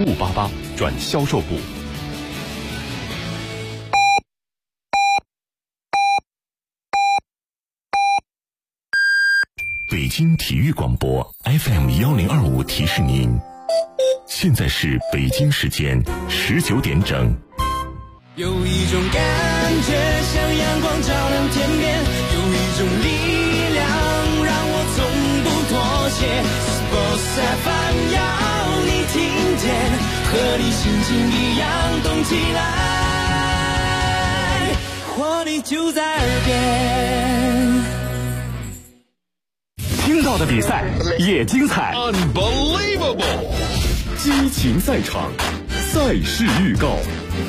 1588转销售部。北京体育广播 FM1025提示您，现在是北京时间19点整。 有一种感觉像阳光照亮天边，有一种力量让我从不妥协。Sports FM 要你听见，和你心情一样动起来，活力就在耳边。 听到的比赛也精彩 Unbelievable 激情赛场，赛事预告。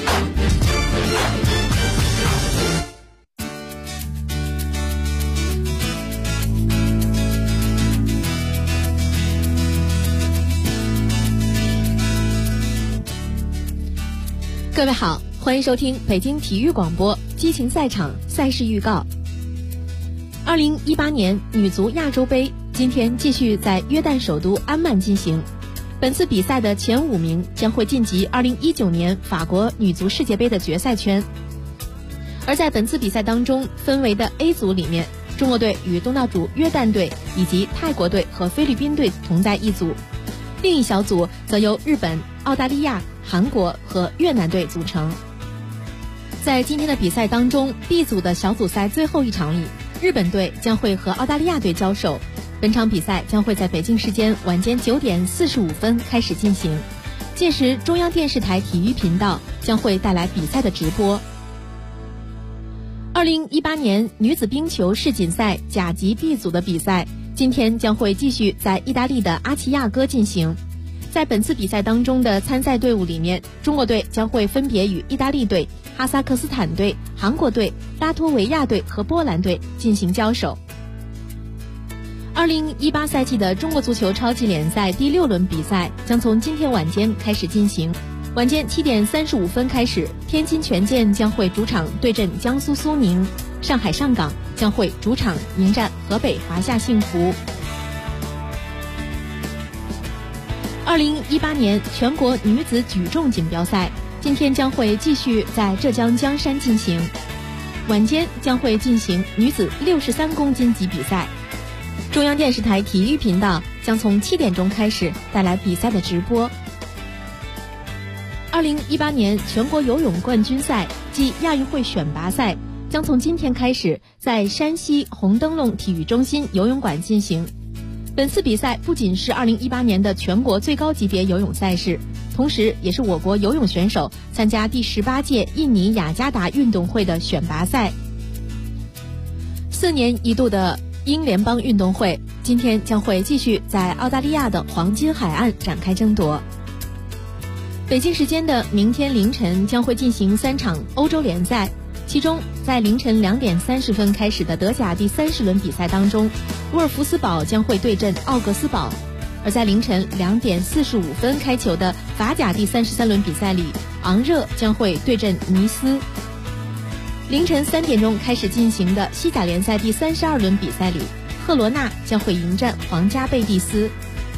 各位好，欢迎收听北京体育广播激情赛场赛事预告。2018年女足亚洲杯今天继续在约旦首都安曼进行，本次比赛的前5名将会晋级2019年法国女足世界杯的决赛圈。而在本次比赛当中，分为的 A 组里面，中国队与东道主约旦队以及泰国队和菲律宾队同在一组，另一小组则由日本、澳大利亚、韩国和越南队组成。在今天的比赛当中， B 组的小组赛最后一场里，日本队将会和澳大利亚队交手。本场比赛将会在北京时间晚间9点45分开始进行，届时中央电视台体育频道将会带来比赛的直播。2018年女子冰球世锦赛甲级 B 组的比赛今天将会继续在意大利的阿齐亚哥进行。在本次比赛当中的参赛队伍里面，中国队将会分别与意大利队、哈萨克斯坦队、韩国队、拉脱维亚队和波兰队进行交手。2018赛季的中国足球超级联赛第6轮比赛将从今天晚间开始进行。晚间7点35分开始，天津权健将会主场对阵江苏苏宁，上海上港将会主场迎战河北华夏幸福。2018年全国女子举重锦标赛今天将会继续在浙江江山进行，晚间将会进行女子63公斤级比赛。中央电视台体育频道将从7点钟开始带来比赛的直播。2018年全国游泳冠军赛暨亚运会选拔赛将从今天开始在山西红灯笼体育中心游泳馆进行。本次比赛不仅是2018年的全国最高级别游泳赛事，同时也是我国游泳选手参加第18届印尼雅加达运动会的选拔赛。4年一度的英联邦运动会今天将会继续在澳大利亚的黄金海岸展开争夺。北京时间的明天凌晨将会进行3场欧洲联赛，其中在凌晨2点30分开始的德甲第30轮比赛当中，沃尔夫斯堡将会对阵奥格斯堡；而在凌晨2点45分开球的法甲第33轮比赛里，昂热将会对阵尼斯。凌晨3点钟开始进行的西甲联赛第32轮比赛里，赫罗纳将会迎战皇家贝蒂斯。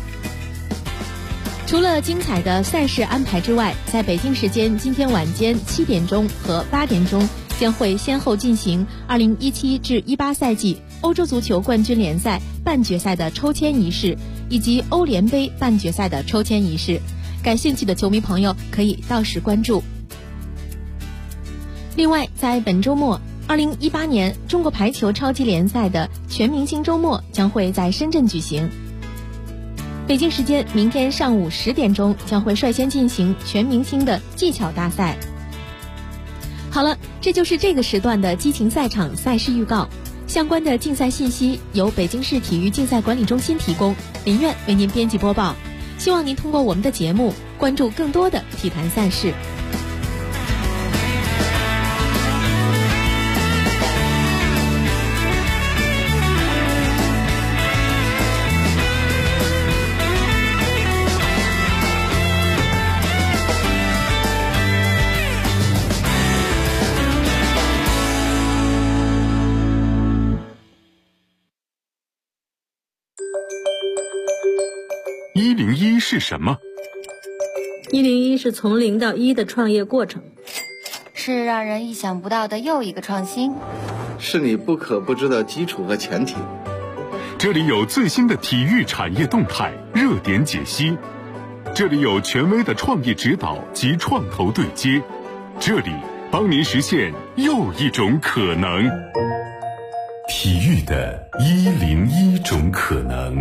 除了精彩的赛事安排之外，在北京时间今天晚间7点钟和8点钟将会先后进行2017至18赛季欧洲足球冠军联赛半决赛的抽签仪式，以及欧联杯半决赛的抽签仪式。感兴趣的球迷朋友可以到时关注。另外，在本周末，2018年中国排球超级联赛的全明星周末将会在深圳举行。北京时间明天上午10点钟将会率先进行全明星的技巧大赛。好了，这就是这个时段的激情赛场赛事预告。相关的竞赛信息由北京市体育竞赛管理中心提供，林苑为您编辑播报。希望您通过我们的节目关注更多的体坛赛事。 101是什么？ 101是从0到1的创业过程， 是让人意想不到的又一个创新， 是你不可不知的基础和前提。 这里有最新的体育产业动态热点解析，这里有权威的创业指导及创投对接，这里帮您实现又一种可能。体育的101种可能。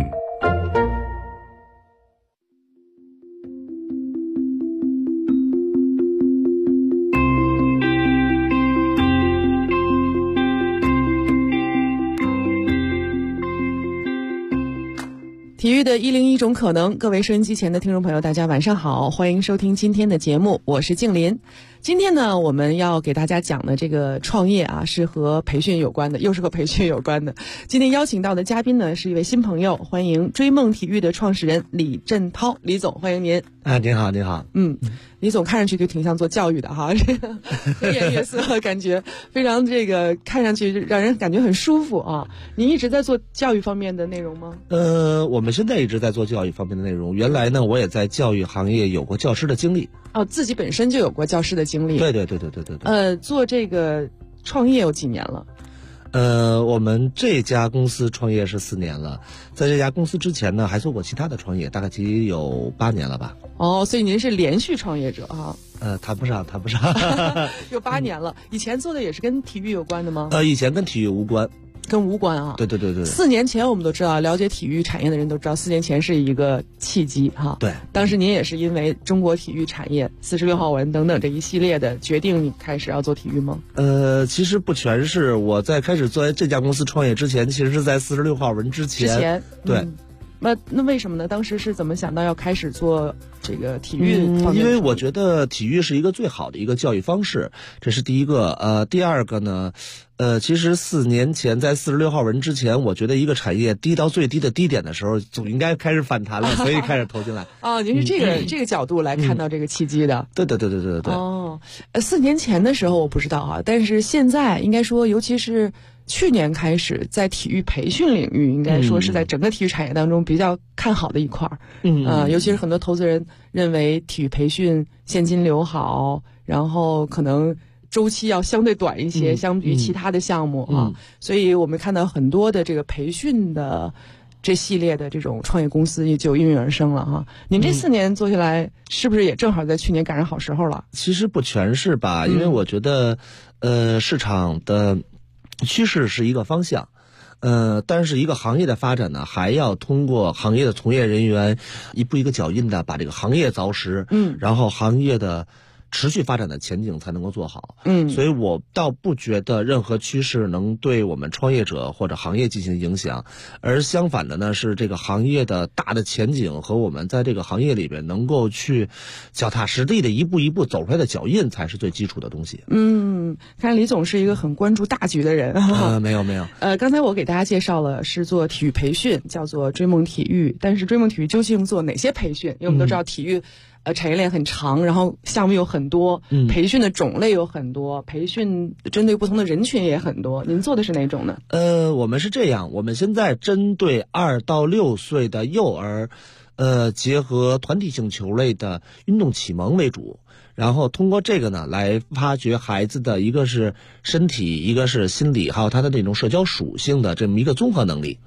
体育的101种可能，各位收音机前的听众朋友，大家晚上好，欢迎收听今天的节目，我是静林。今天呢，我们要给大家讲的这个创业啊，是和培训有关的，又是和培训有关的。今天邀请到的嘉宾呢，是一位新朋友，欢迎追梦体育的创始人李振涛，李总，欢迎您。 您好，您好。 李总看上去就挺像做教育的哈，这个和颜悦色，感觉非常这个看上去让人感觉很舒服啊。您一直在做教育方面的内容吗？ 我们现在一直在做教育方面的内容。原来呢，我也在教育行业有过教师的经历。 哦，自己本身就有过教师的经历。 对。 做这个创业有几年了？ 我们这家公司创业是4年了，在这家公司之前呢，还做过其他的创业，大概其有8年了吧。 哦，所以您是连续创业者啊？ 谈不上。 有8年了。以前做的也是跟体育有关的吗？ 以前跟体育无关。 跟无关啊。 对。 4年前我们都知道，了解体育产业的人都知道，4年前是一个契机哈。 对。当时您也是因为中国体育产业46号文等等这一系列的决定，你开始要做体育吗？ 其实不全是。我在开始做这家公司创业之前，其实是在46号文之前。对。 那为什么呢？当时是怎么想到要开始做这个体育方面？ 因为我觉得体育是一个最好的一个教育方式，这是第一个。第二个呢，其实4年前在46号文之前，我觉得一个产业低到最低的低点的时候，总应该开始反弹了，所以开始投进来。 您是这个角度来看到这个契机的。 对。 哦，4年前的时候我不知道啊，但是现在应该说，尤其是去年开始，在体育培训领域，应该说是在整个体育产业当中比较看好的一块儿。尤其是很多投资人认为体育培训现金流好，然后可能周期要相对短一些，相比于其他的项目啊。所以我们看到很多的这个培训的这系列的这种创业公司也就应运而生了哈。您这4年做下来，是不是也正好在去年赶上好时候了？ 其实不全是吧，因为我觉得市场的趋势是一个方向，但是一个行业的发展呢，还要通过行业的从业人员一步一个脚印的把这个行业凿实，然后行业的持续发展的前景才能够做好。所以我倒不觉得任何趋势能对我们创业者或者行业进行影响，而相反的呢，是这个行业的大的前景和我们在这个行业里边能够去脚踏实地的一步一步走出来的脚印才是最基础的东西。 看来李总是一个很关注大局的人。 没有。 刚才我给大家介绍了是做体育培训，叫做追梦体育，但是追梦体育究竟做哪些培训？因为我们都知道体育产业链很长，然后项目有很多，培训的种类有很多，培训针对不同的人群也很多。您做的是哪种呢？ 我们是这样，我们现在针对2到6岁的幼儿，结合团体性球类的运动启蒙为主，然后通过这个呢，来发掘孩子的一个是身体，一个是心理，还有他的那种社交属性的这么一个综合能力。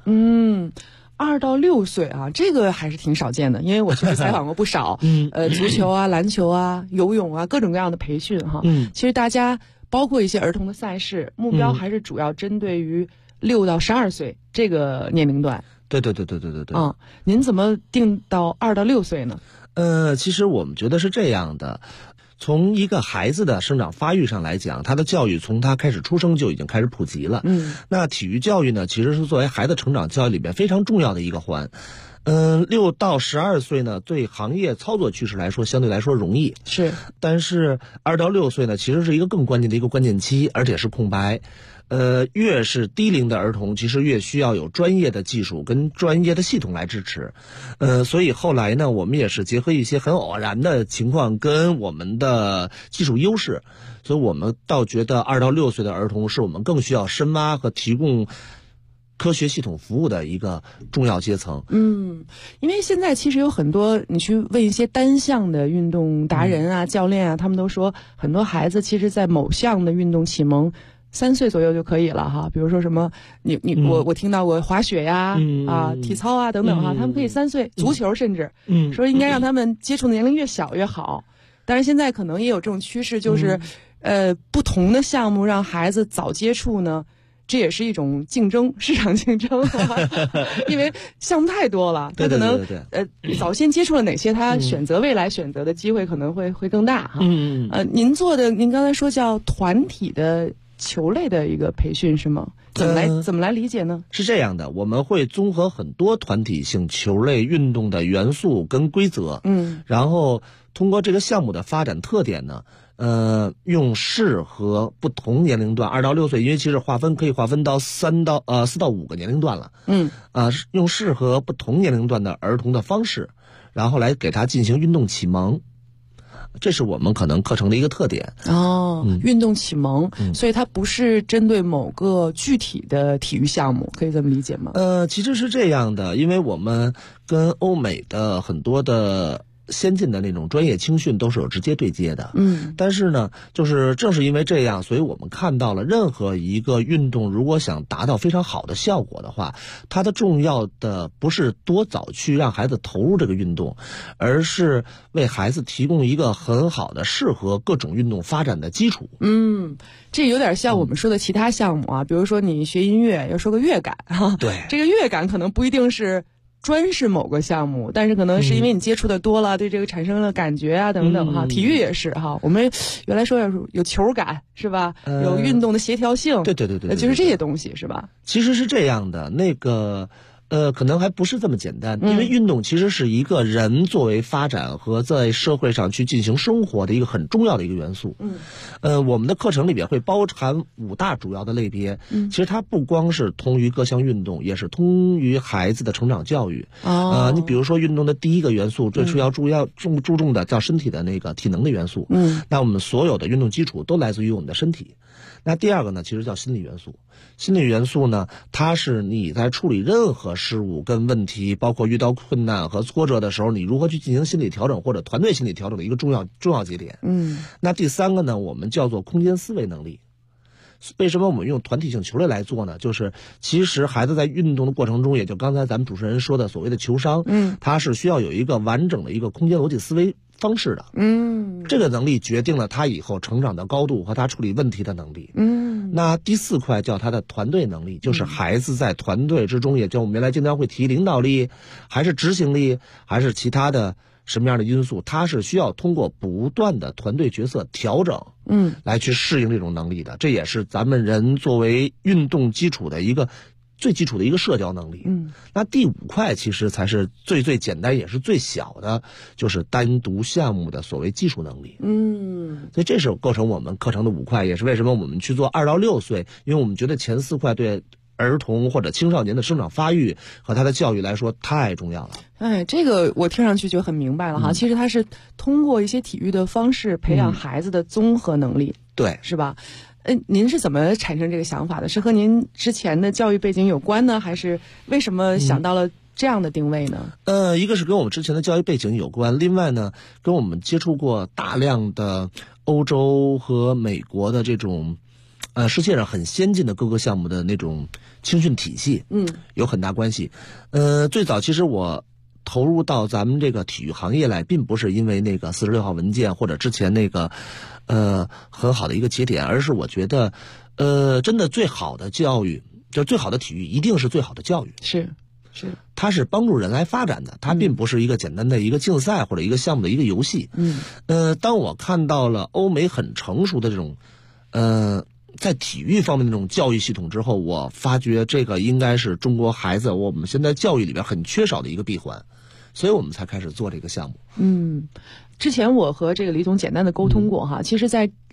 2到6岁啊，这个还是挺少见的，因为我确实采访过不少，足球啊、篮球啊、游泳啊，各种各样的培训哈。其实大家包括一些儿童的赛事，目标还是主要针对于6到12岁这个年龄段。 对。 您怎么定到2到6岁呢？ 其实我们觉得是这样的。从一个孩子的生长发育上来讲，他的教育从他开始出生就已经开始普及了。那体育教育呢，其实是作为孩子成长教育里边非常重要的一个环。6到12岁呢，对行业操作趋势来说，相对来说容易。 是。 但是2到6岁呢，其实是一个更关键的一个关键期，而且是空白。越是低龄的儿童，其实越需要有专业的技术跟专业的系统来支持。所以后来呢，我们也是结合一些很偶然的情况跟我们的技术优势，所以我们倒觉得2到6岁的儿童是我们更需要深挖和提供科学系统服务的一个重要阶层。 因为现在其实有很多，你去问一些单项的运动达人啊、教练啊，他们都说很多孩子其实在某项的运动启蒙3岁左右就可以了哈。比如说什么我听到过滑雪呀、体操啊等等哈，他们可以3岁，足球甚至说应该让他们接触的年龄越小越好。但是现在可能也有这种趋势，就是不同的项目让孩子早接触呢，这也是一种竞争，市场竞争，因为项目太多了，他可能早先接触了哪些，他选择未来选择的机会可能会更大哈。您刚才说叫团体的球类的一个培训是吗？怎么来理解呢？ 是这样的，我们会综合很多团体性球类运动的元素跟规则，然后通过这个项目的发展特点呢，用适合不同年龄段2到6岁，因为其实可以划分到4到5个年龄段了。用适合不同年龄段的儿童的方式，然后来给他进行运动启蒙。这是我们可能课程的一个特点。 运动启蒙，所以它不是针对某个具体的体育项目，可以这么理解吗？ 其实是这样的，因为我们跟欧美的很多的先进的那种专业青训都是有直接对接的。但是呢，就是正是因为这样，所以我们看到了任何一个运动如果想达到非常好的效果的话，它的重要的不是多早去让孩子投入这个运动，而是为孩子提供一个很好的适合各种运动发展的基础。 这有点像我们说的其他项目啊，比如说你学音乐要说个乐感哈， 对， 这个乐感可能不一定是专是某个项目，但是可能是因为你接触的多了，对这个产生了感觉啊等等哈。体育也是哈，我们原来说有球感是吧？有运动的协调性， 对， 就是这些东西是吧？ 其实是这样的，可能还不是这么简单，因为运动其实是一个人作为发展和在社会上去进行生活的一个很重要的一个元素。我们的课程里边会包含5大主要的类别。其实它不光是通于各项运动，也是通于孩子的成长教育。你比如说运动的第一个元素，最初要注重的叫身体的那个体能的元素。那我们所有的运动基础都来自于我们的身体。那第二个呢，其实叫心理元素。心理元素呢，它是你在处理任何事物跟问题，包括遇到困难和挫折的时候，你如何去进行心理调整或者团队心理调整的一个重要节点。那第三个呢，我们叫做空间思维能力。为什么我们用团体性球类来做呢？就是其实孩子在运动的过程中，也就刚才咱们主持人说的所谓的球商，它是需要有一个完整的一个空间逻辑思维方式的。这个能力决定了他以后成长的高度和他处理问题的能力。那第4块叫他的团队能力，就是孩子在团队之中，也就我们原来经常会提领导力，还是执行力，还是其他的什么样的因素，他是需要通过不断的团队角色调整，来去适应这种能力的。这也是咱们人作为运动基础的一个最基础的一个社交能力。那第5块其实才是最简单也是最小的，就是单独项目的所谓技术能力。所以这是构成我们课程的5块，也是为什么我们去做2到6岁，因为我们觉得前4块对儿童或者青少年的生长发育和他的教育来说太重要了。 这个我听上去就很明白了哈。其实它是通过一些体育的方式培养孩子的综合能力， 对， 是吧？您是怎么产生这个想法的？是和您之前的教育背景有关呢，还是为什么想到了这样的定位呢？ 一个是跟我们之前的教育背景有关，另外呢，跟我们接触过大量的欧洲和美国的这种世界上很先进的各个项目的那种青训体系，有很大关系。最早其实我投入到咱们这个体育行业来，并不是因为那个46号文件或者之前那个很好的一个节点，而是我觉得真的最好的教育，就最好的体育一定是最好的教育。 是， 它是帮助人来发展的，它并不是一个简单的一个竞赛或者一个项目的一个游戏。当我看到了欧美很成熟的这种在体育方面的这种教育系统之后，我发觉这个应该是中国孩子我们现在教育里边很缺少的一个闭环，所以我们才开始做这个项目。 之前我和这个李总简单的沟通过哈，其实在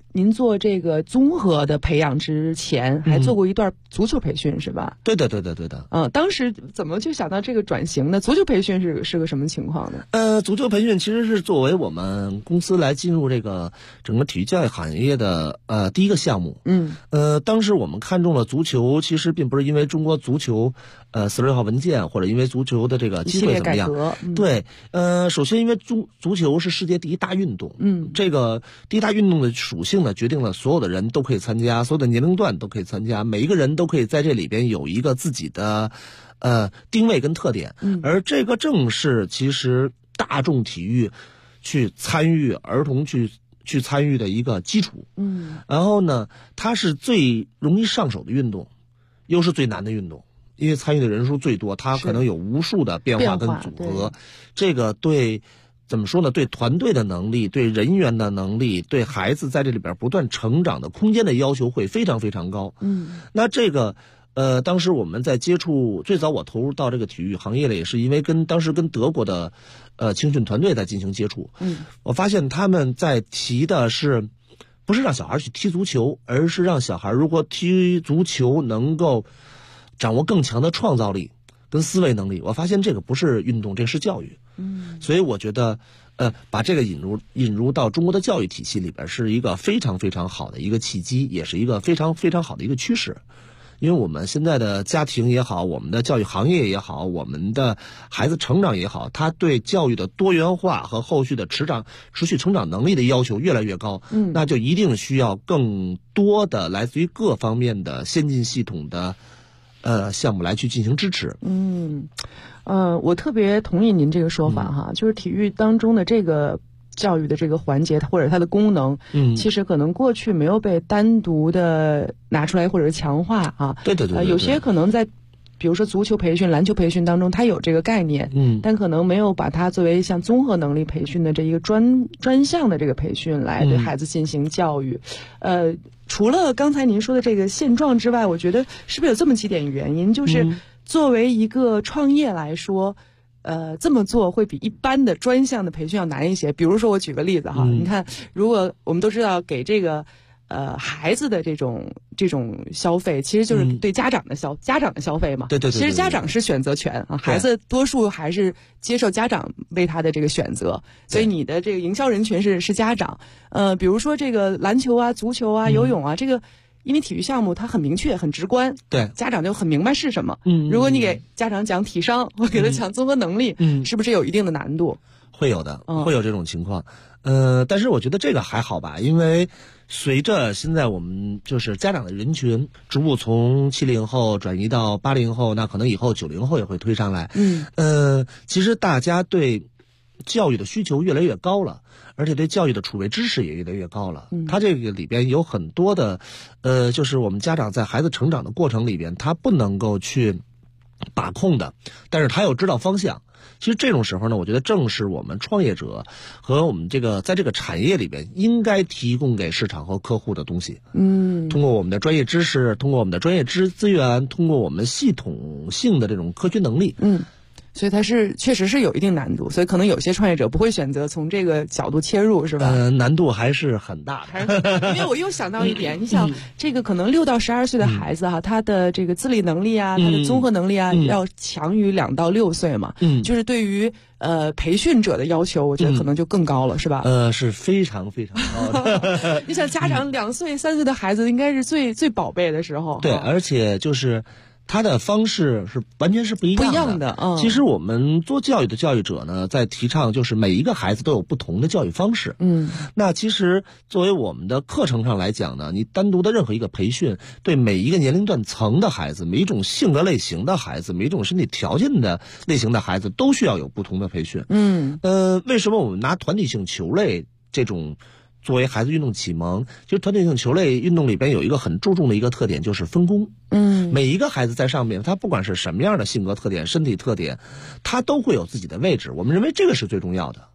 您做这个综合的培养之前，还做过一段足球培训是吧？ 对的。 当时怎么就想到这个转型呢？足球培训是个什么情况呢？ 足球培训其实是作为我们公司来进入这个整个体育教育行业的第一个项目。当时我们看中了足球，其实并不是因为中国足球46号文件，或者因为足球的这个机会怎么样。对，首先因为足球是世界第一大运动。这个第一大运动的属性呢，决定了所有的人都可以参加，所有的年龄段都可以参加，每一个人都可以在这里边有一个自己的定位跟特点。而这个正是其实大众体育去参与，儿童去参与的一个基础。然后呢，它是最容易上手的运动，又是最难的运动，因为参与的人数最多，它可能有无数的变化跟组合。这个对怎么说呢？对团队的能力，对人员的能力，对孩子在这里边不断成长的空间的要求会非常非常高。那这个当时我们在接触，最早我投入到这个体育行业里，也是因为当时跟德国的青训团队在进行接触。我发现他们在提的是不是让小孩去踢足球，而是让小孩如果踢足球能够掌握更强的创造力跟思维能力。我发现这个不是运动，这是教育。所以我觉得把这个引入到中国的教育体系里边，是一个非常非常好的一个契机，也是一个非常非常好的一个趋势。因为我们现在的家庭也好，我们的教育行业也好，我们的孩子成长也好，他对教育的多元化和后续的持续成长能力的要求越来越高。那就一定需要更多的来自于各方面的先进系统的项目来去进行支持。 我特别同意您这个说法哈，就是体育当中的这个教育的这个环节或者它的功能，其实可能过去没有被单独的拿出来或者是强化啊。 对， 有些可能在比如说足球培训、篮球培训当中，它有这个概念，但可能没有把它作为像综合能力培训的这一个专项的这个培训来对孩子进行教育。除了刚才您说的这个现状之外，我觉得是不是有这么几点原因？就是作为一个创业来说，这么做会比一般的专项的培训要难一些。比如说我举个例子哈，你看，如果我们都知道给这个孩子的这种消费，其实就是对家长的消费嘛。对。其实家长是选择权啊，孩子多数还是接受家长为他的这个选择，所以你的这个营销人群是家长。比如说这个篮球啊、足球啊、游泳啊，这个因为体育项目它很明确、很直观，对家长就很明白是什么。如果你给家长讲体商，或给他讲综合能力，是不是有一定的难度？ 会有的，会有这种情况。但是我觉得这个还好吧，因为随着现在我们就是家长的人群逐步从70后转移到80后，那可能以后90后也会推上来。其实大家对教育的需求越来越高了，而且对教育的储备知识也越来越高了。它这个里边有很多的就是我们家长在孩子成长的过程里边，他不能够去把控的，但是他又知道方向。其实这种时候呢，我觉得正是我们创业者和我们这个在这个产业里边应该提供给市场和客户的东西。通过我们的专业知识，通过我们的专业资源，通过我们系统性的这种科学能力。 所以它确实是有一定难度，所以可能有些创业者不会选择从这个角度切入，是吧？ 难度还是很大的。因为我又想到一点，你想这个可能6到12岁的孩子哈，他的这个自理能力啊，他的综合能力啊，要强于2到6岁嘛。就是对于培训者的要求，我觉得可能就更高了，是吧？ 是非常非常高的。 你想家长2岁、3岁的孩子应该是最宝贝的时候。 对，而且就是他的方式是完全是不一样的。其实我们做教育的教育者呢，在提倡就是每一个孩子都有不同的教育方式。那其实作为我们的课程上来讲呢，你单独的任何一个培训，对每一个年龄段层的孩子，每一种性格类型的孩子，每一种身体条件的类型的孩子，都需要有不同的培训。为什么我们拿团体性球类这种作为孩子运动启蒙？其实团体性球类运动里边有一个很注重的一个特点，就是分工。每一个孩子在上面，他不管是什么样的性格特点、身体特点，他都会有自己的位置。我们认为这个是最重要的。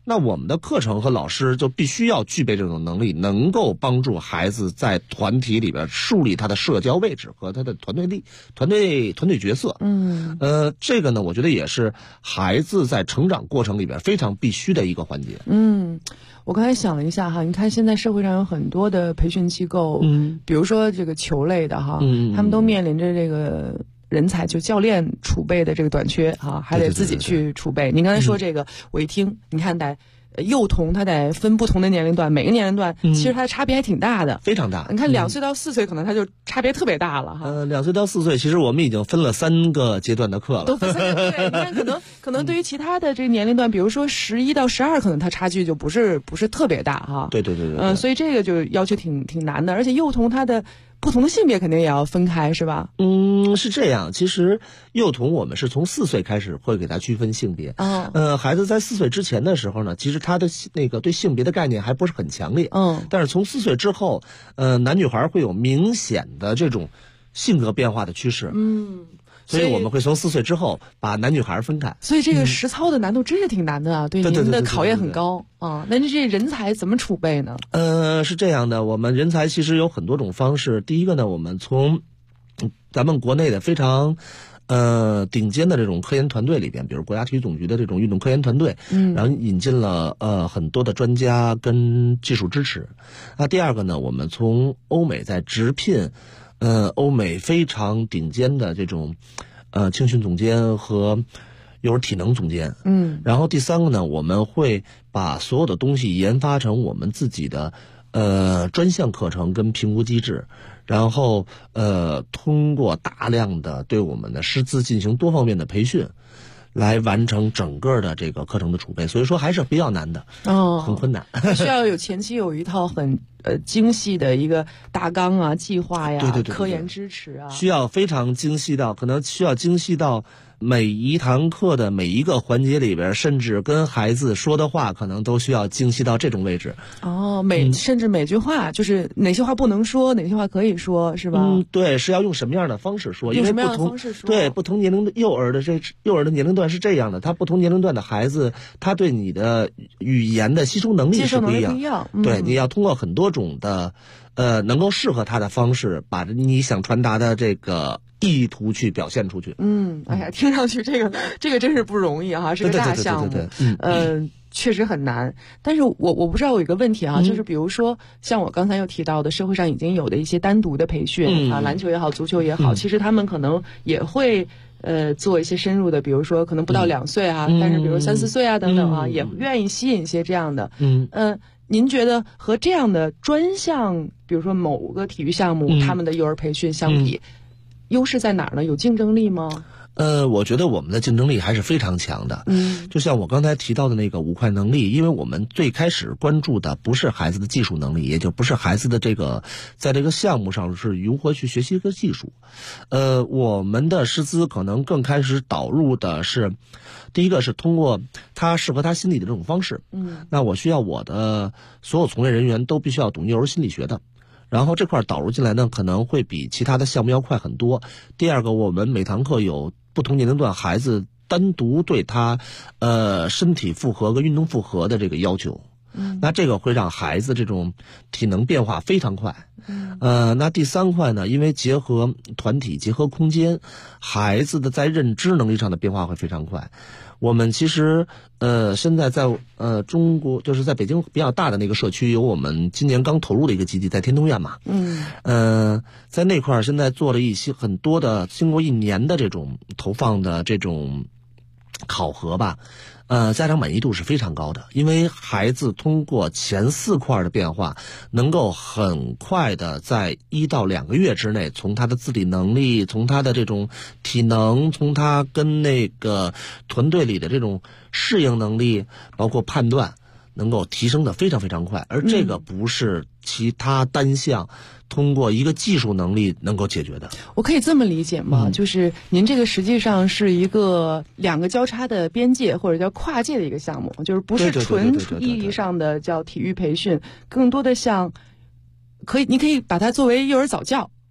那我们的课程和老师就必须要具备这种能力，能够帮助孩子在团体里边树立他的社交位置和他的团队角色。这个呢，我觉得也是孩子在成长过程里边非常必须的一个环节。 我刚才想了一下哈，你看现在社会上有很多的培训机构，比如说这个球类的哈，他们都面临着这个人才就教练储备的这个短缺啊，还得自己去储备。您刚才说这个，我一听，你看得幼童他得分不同的年龄段，每个年龄段其实它的差别还挺大的， 非常大。 你看2岁到4岁，可能它就差别特别大了哈。 2岁到4岁，其实我们已经分了3个阶段的课了。 都分3个，对，你看可能对于其他的这个年龄段，比如说11到12，可能它差距就不是特别大哈。 对。 所以这个就要求挺难的，而且幼童它的不同的性别肯定也要分开，是吧？ 是这样。其实幼童我们是从4岁开始会给他区分性别。孩子在4岁之前的时候呢，其实他的那个对性别的概念还不是很强烈。但是从4岁之后，男女孩会有明显的这种性格变化的趋势。所以我们会从4岁之后把男女孩分开。 所以这个实操的难度真是挺难的啊，对您的考验很高啊。那这人才怎么储备呢？ 是这样的，我们人才其实有很多种方式。第一个呢，我们从咱们国内的非常顶尖的这种科研团队里边，比如国家体育总局的这种运动科研团队，然后引进了很多的专家跟技术支持。那第二个呢，我们从欧美在直聘欧美非常顶尖的这种青训总监和幼儿体能总监。然后第三个呢，我们会把所有的东西研发成我们自己的专项课程跟评估机制，然后通过大量的对我们的师资进行多方面的培训，来完成整个的这个课程的储备。所以说还是比较难的，很困难。 需要有前期有一套很精细的一个大纲啊、计划呀、 对科研支持啊， 需要非常精细到，可能需要精细到每一堂课的每一个环节里边，甚至跟孩子说的话，可能都需要精细到这种位置。 甚至每句话，就是哪些话不能说，哪些话可以说，是吧？ 对，是要用什么样的方式说？因为不同年龄的幼儿的年龄段是这样的，他不同年龄段的孩子，他对你的语言的吸收能力是不一样。对，你要通过很多种的能够适合他的方式，把你想传达的这个意图去表现出去。 哎呀，听上去这个真是不容易哈，是个大项目。确实很难。但是我不知道有一个问题啊，就是比如说像我刚才又提到的，社会上已经有的一些单独的培训啊，篮球也好，足球也好，其实他们可能也会做一些深入的，比如说可能不到2岁啊，但是比如3、4岁啊等等啊，也愿意吸引一些这样的。您觉得和这样的专项，比如说某个体育项目，他们的幼儿培训相比，优势在哪儿呢？有竞争力吗？ 我觉得我们的竞争力还是非常强的。就像我刚才提到的那个5块能力，因为我们最开始关注的不是孩子的技术能力，也就不是孩子的这个在这个项目上是如何去学习一个技术。我们的师资可能更开始导入的是，第一个是通过他适合他心理的这种方式。那我需要我的所有从业人员都必须要懂幼儿心理学的。然后这块导入进来呢，可能会比其他的项目要快很多。第二个，我们每堂课有不同年龄段孩子单独对他身体负荷跟运动负荷的这个要求。那这个会让孩子这种体能变化非常快。那第3块呢，因为结合团体结合空间，孩子的在认知能力上的变化会非常快。我们其实现在在中国，就是在北京比较大的那个社区，有我们今年刚投入的一个基地，在天通苑嘛。在那块现在做了一些很多的，经过1年的这种投放的这种考核吧。家长满意度是非常高的，因为孩子通过前4块的变化，能够很快的在1到2个月之内，从他的自理能力，从他的这种体能，从他跟那个团队里的这种适应能力，包括判断，能够提升的非常非常快。而这个不是其他单项通过一个技术能力能够解决的。 我可以这么理解吗？就是您这个实际上是一个2个交叉的边界，或者叫跨界的一个项目，就是不是纯意义上的叫体育培训，更多的像你可以把它作为幼儿早教。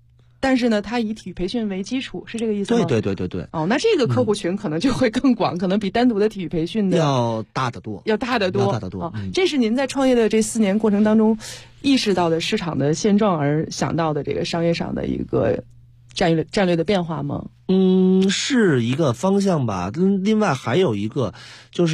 但是呢，它以体育培训为基础，是这个意思吗？ 对。 哦，那这个客户群可能就会更广，可能比单独的体育培训的要大得多。 这是您在创业的这4年过程当中意识到的市场的现状而想到的这个商业上的一个战略的变化吗？ 是一个方向吧。另外还有一个就是，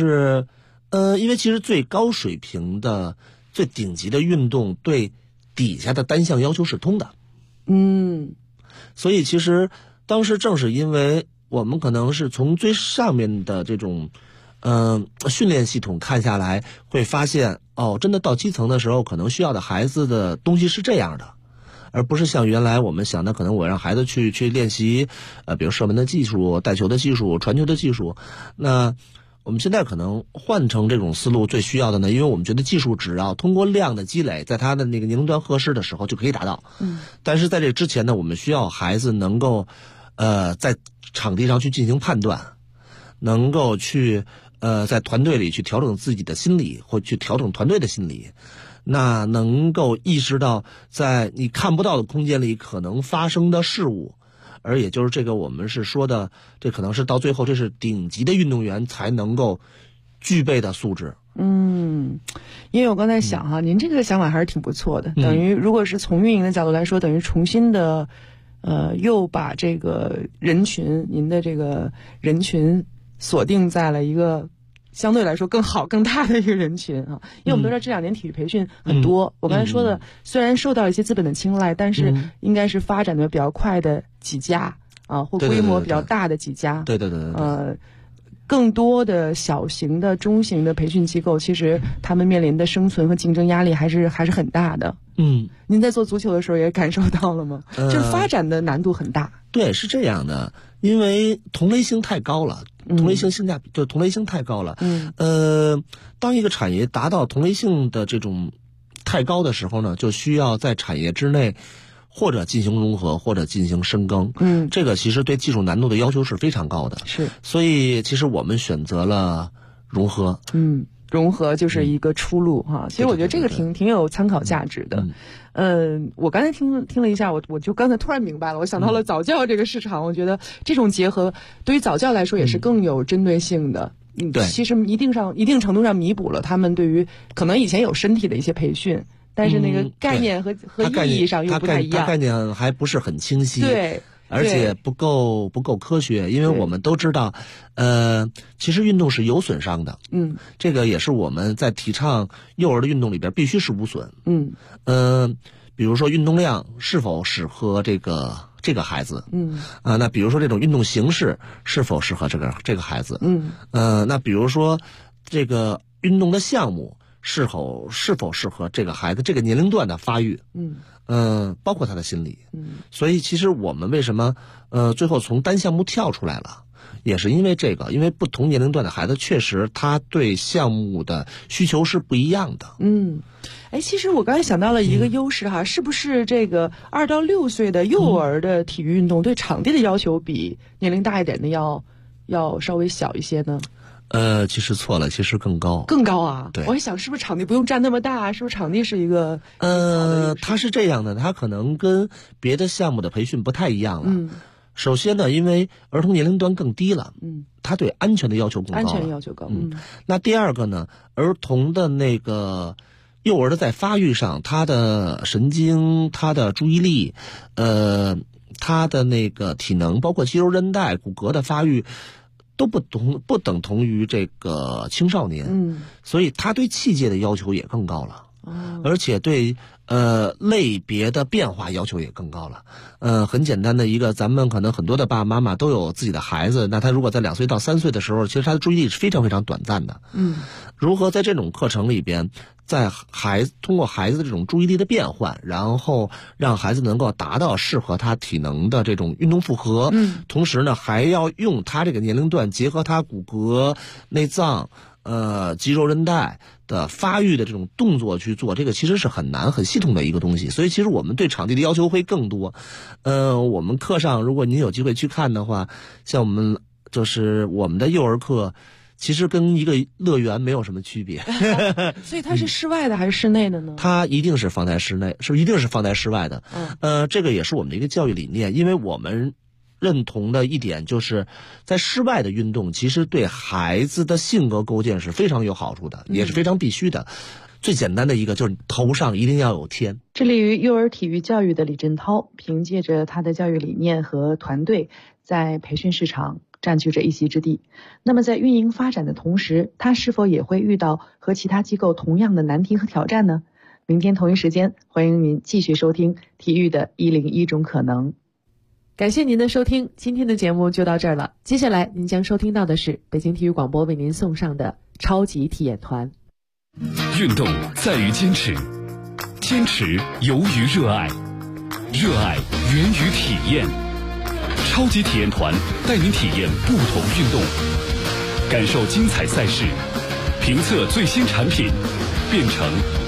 因为其实最高水平的、最顶级的运动对底下的单项要求是通的。所以其实当时正是因为我们可能是从最上面的这种训练系统看下来，会发现真的到基层的时候，可能需要的孩子的东西是这样的，而不是像原来我们想的，可能我让孩子去练习比如射门的技术、带球的技术、传球的技术。那我们现在可能换成这种思路，最需要的呢，因为我们觉得技术只要通过量的积累，在他的那个年龄段合适的时候就可以达到。但是在这之前呢，我们需要孩子能够在场地上去进行判断，能够去在团队里去调整自己的心理，或去调整团队的心理。那能够意识到在你看不到的空间里可能发生的事物，而也就是这个我们是说的，这可能是到最后这是顶级的运动员才能够具备的素质。 因为我刚才想您这个想法还是挺不错的，等于如果是从运营的角度来说，等于重新的又把这个人群，您的这个人群锁定在了一个相对来说更好更大的一个人群啊。因为我们都知道这2年体育培训很多，我刚才说的虽然受到一些资本的青睐，但是应该是发展的比较快的几家或规模比较大的几家。 对。 更多的小型的、中型的培训机构，其实他们面临的生存和竞争压力还是很大的。您在做足球的时候也感受到了吗？就是发展的难度很大。 对，是这样的，因为同类性太高了，同类性太高了。当一个产业达到同类性的这种太高的时候呢，就需要在产业之内或者进行融合，或者进行深耕。这个其实对技术难度的要求是非常高的。 是， 所以其实我们选择了融合。 融合就是一个出路哈。其实我觉得这个挺有参考价值的。我刚才听了一下，我就刚才突然明白了，我想到了早教这个市场。我觉得这种结合对于早教来说也是更有针对性的。 对， 其实一定程度上弥补了他们对于可能以前有身体的一些培训，但是那个概念和意义上又不太一样。 它概念还不是很清晰。 对。 而且不够科学，因为我们都知道，其实运动是有损伤的。这个也是我们在提倡幼儿的运动里边必须是无损。比如说运动量是否适合这个孩子。那比如说这种运动形式是否适合这个孩子。那比如说这个运动的项目是否适合这个孩子这个年龄段的发育。包括他的心理。所以其实我们为什么最后从单项目跳出来了，也是因为这个，因为不同年龄段的孩子确实他对项目的需求是不一样的。 其实我刚才想到了一个优势是不是这个2到6岁的幼儿的体育运动对场地的要求比年龄大一点的要稍微小一些呢？ 其实错了，其实更高啊。 对， 我想是不是场地不用占那么大，是不是场地是一个它是这样的，它可能跟别的项目的培训不太一样了。首先呢，因为儿童年龄段更低了，它对安全的要求更高了。 安全要求高。 那第二个呢，儿童的那个幼儿的在发育上，他的神经、他的注意力，他的那个体能，包括肌肉韧带、骨骼的发育都不等同于这个青少年。所以他对器械的要求也更高了。而且对类别的变化要求也更高了。很简单的一个，咱们可能很多的爸爸妈妈都有自己的孩子，那他如果在2岁到3岁的时候，其实他的注意力是非常非常短暂的。如何在这种课程里边，通过孩子的这种注意力的变换，然后让孩子能够达到适合他体能的这种运动负荷。同时呢，还要用他这个年龄段结合他骨骼、内脏、肌肉韧带的发育的这种动作去做，这个其实是很难很系统的一个东西。所以其实我们对场地的要求会更多。我们课上如果您有机会去看的话，像我们的幼儿课， 其实跟一个乐园没有什么区别。 所以它是室外的还是室内的呢？ 它一定是放在室内，一定是放在室外的。这个也是我们的一个教育理念，因为我们认同的一点就是在室外的运动其实对孩子的性格构建是非常有好处的，也是非常必须的。最简单的一个就是头上一定要有天。 致力于幼儿体育教育的李振涛，凭借着他的教育理念和团队，在培训市场占据着一席之地。那么在运营发展的同时，他是否也会遇到和其他机构同样的难题和挑战呢？明天同一时间，欢迎您继续收听体育的101种可能。感谢您的收听，今天的节目就到这儿了。接下来您将收听到的是北京体育广播为您送上的超级体验团。 运动在于坚持，坚持由于热爱，热爱源于体验。超级体验团带您体验不同运动，感受精彩赛事，评测最新产品，变成